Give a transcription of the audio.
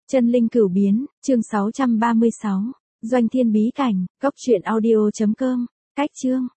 Chân linh cửu biến, chương 636. Doanh thiên bí cảnh, cốc truyện audio.com. Cách chương.